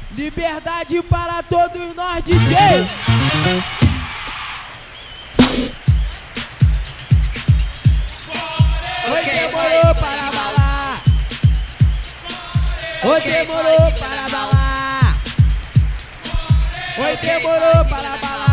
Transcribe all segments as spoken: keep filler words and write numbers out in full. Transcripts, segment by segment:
Liberdade para todos nós, D J. Oi, demorou para balar. Oi, demorou para balar. Oi, demorou para balar.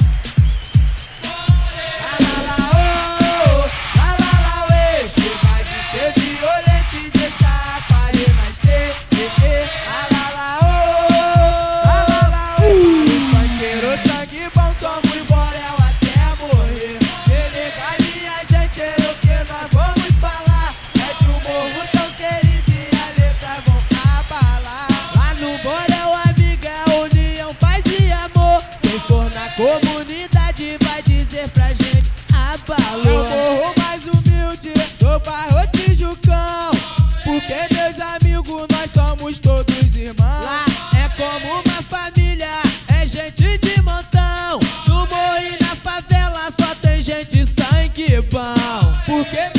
Comunidade vai dizer pra gente abalou. Eu morro mais humilde do bairro Tijucão, porque meus amigos nós somos todos irmãos. Lá é como uma família, é gente de montão. No morro e na favela só tem gente sangue bom, porque